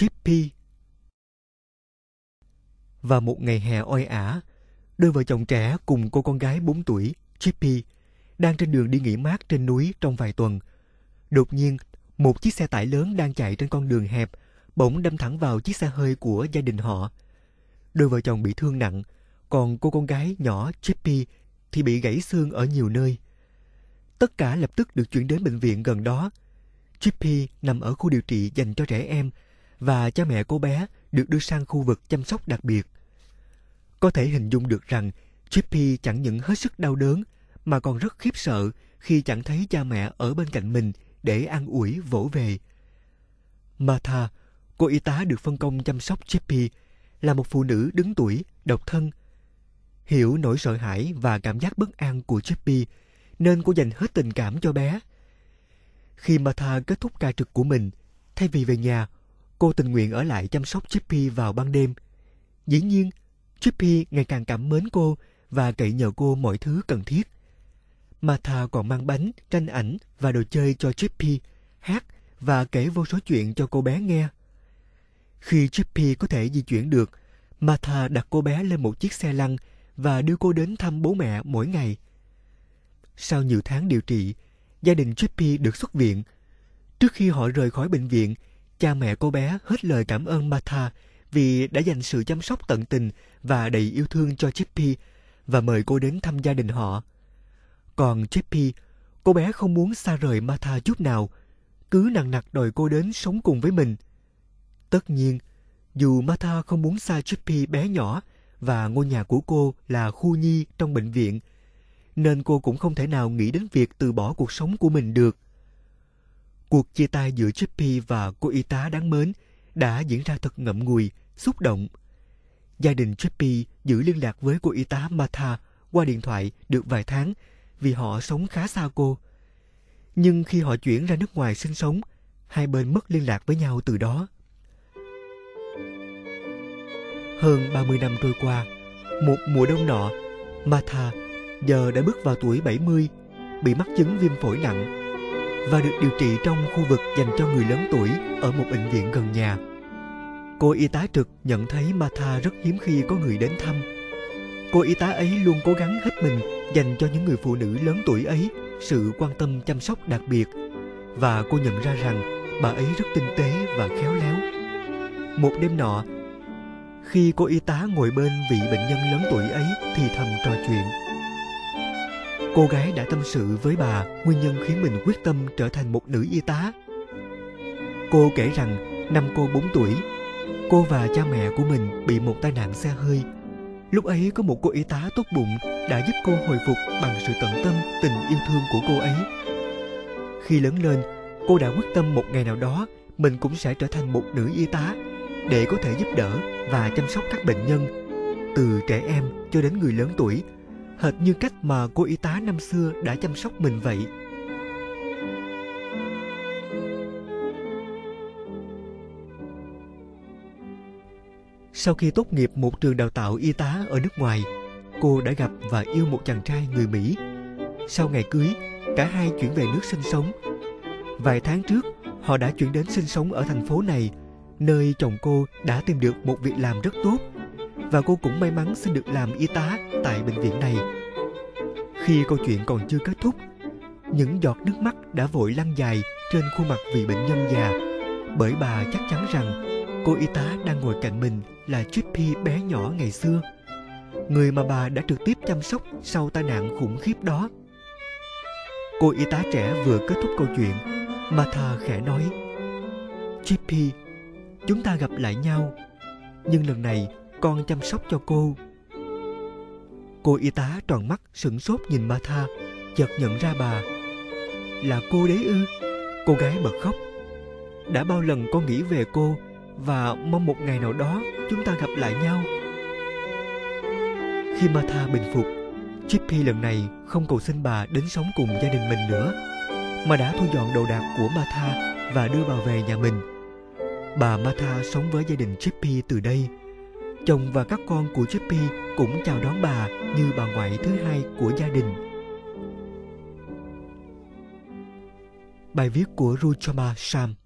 Chippy. Vào một ngày hè oi ả, đôi vợ chồng trẻ cùng cô con gái 4 tuổi, Chippy, đang trên đường đi nghỉ mát trên núi trong vài tuần. Đột nhiên, một chiếc xe tải lớn đang chạy trên con đường hẹp bỗng đâm thẳng vào chiếc xe hơi của gia đình họ. Đôi vợ chồng bị thương nặng, còn cô con gái nhỏ Chippy thì bị gãy xương ở nhiều nơi. Tất cả lập tức được chuyển đến bệnh viện gần đó. Chippy nằm ở khu điều trị dành cho trẻ em và cha mẹ cô bé được đưa sang khu vực chăm sóc đặc biệt. Có thể hình dung được rằng Chippy chẳng những hết sức đau đớn mà còn rất khiếp sợ khi chẳng thấy cha mẹ ở bên cạnh mình để an ủi vỗ về. Martha, cô y tá được phân công chăm sóc Chippy, là một phụ nữ đứng tuổi, độc thân. Hiểu nỗi sợ hãi và cảm giác bất an của Chippy, nên cô dành hết tình cảm cho bé. Khi Martha kết thúc ca trực của mình, thay vì về nhà, cô tình nguyện ở lại chăm sóc Chippy vào ban đêm. Dĩ nhiên, Chippy ngày càng cảm mến cô và cậy nhờ cô mọi thứ cần thiết. Martha còn mang bánh, tranh ảnh và đồ chơi cho Chippy, hát và kể vô số chuyện cho cô bé nghe. Khi Chippy có thể di chuyển được, Martha đặt cô bé lên một chiếc xe lăn và đưa cô đến thăm bố mẹ mỗi ngày. Sau nhiều tháng điều trị, gia đình Chippy được xuất viện. Trước khi họ rời khỏi bệnh viện, cha mẹ cô bé hết lời cảm ơn Martha vì đã dành sự chăm sóc tận tình và đầy yêu thương cho Chippy và mời cô đến thăm gia đình họ. Còn Chippy, cô bé không muốn xa rời Martha chút nào, cứ nằng nặc đòi cô đến sống cùng với mình. Tất nhiên, dù Martha không muốn xa Chippy bé nhỏ và ngôi nhà của cô là khu nhi trong bệnh viện, nên cô cũng không thể nào nghĩ đến việc từ bỏ cuộc sống của mình được. Cuộc chia tay giữa Chippy và cô y tá đáng mến đã diễn ra thật ngậm ngùi, xúc động. Gia đình Chippy giữ liên lạc với cô y tá Martha qua điện thoại được vài tháng vì họ sống khá xa cô. Nhưng khi họ chuyển ra nước ngoài sinh sống, hai bên mất liên lạc với nhau từ đó. Hơn 30 năm trôi qua, một mùa đông nọ, Martha giờ đã bước vào tuổi 70, bị mắc chứng viêm phổi nặng và được điều trị trong khu vực dành cho người lớn tuổi ở một bệnh viện gần nhà. Cô y tá trực nhận thấy Martha rất hiếm khi có người đến thăm. Cô y tá ấy luôn cố gắng hết mình dành cho những người phụ nữ lớn tuổi ấy sự quan tâm chăm sóc đặc biệt, và cô nhận ra rằng bà ấy rất tinh tế và khéo léo. Một đêm nọ, khi cô y tá ngồi bên vị bệnh nhân lớn tuổi ấy thì thầm trò chuyện, cô gái đã tâm sự với bà nguyên nhân khiến mình quyết tâm trở thành một nữ y tá. Cô kể rằng năm cô 4 tuổi, cô và cha mẹ của mình bị một tai nạn xe hơi. Lúc ấy có một cô y tá tốt bụng đã giúp cô hồi phục bằng sự tận tâm, tình yêu thương của cô ấy. Khi lớn lên, cô đã quyết tâm một ngày nào đó mình cũng sẽ trở thành một nữ y tá để có thể giúp đỡ và chăm sóc các bệnh nhân, từ trẻ em cho đến người lớn tuổi, hệt như cách mà cô y tá năm xưa đã chăm sóc mình vậy. Sau khi tốt nghiệp một trường đào tạo y tá ở nước ngoài, cô đã gặp và yêu một chàng trai người Mỹ. Sau ngày cưới, cả hai chuyển về nước sinh sống. Vài tháng trước, họ đã chuyển đến sinh sống ở thành phố này, nơi chồng cô đã tìm được một việc làm rất tốt, và cô cũng may mắn xin được làm y tá tại bệnh viện này. Khi câu chuyện còn chưa kết thúc, những giọt nước mắt đã vội lăn dài trên khuôn mặt vị bệnh nhân già, bởi bà chắc chắn rằng cô y tá đang ngồi cạnh mình là Chippy bé nhỏ ngày xưa, người mà bà đã trực tiếp chăm sóc sau tai nạn khủng khiếp đó. Cô y tá trẻ vừa kết thúc câu chuyện, Martha khẽ nói, Chippy, chúng ta gặp lại nhau, nhưng lần này con chăm sóc cho cô. Cô y tá tròn mắt sửng sốt nhìn Martha, chợt nhận ra bà. Là cô đấy ư? Cô gái bật khóc. Đã bao lần con nghĩ về cô và mong một ngày nào đó chúng ta gặp lại nhau. Khi Martha bình phục, Chippy lần này không cầu xin bà đến sống cùng gia đình mình nữa, mà đã thu dọn đồ đạc của Martha và đưa bà về nhà mình. Bà Martha sống với gia đình Chippy từ đây. Chồng và các con của Chippy cũng chào đón bà như bà ngoại thứ hai của gia đình. Bài viết của Ruchama Sam.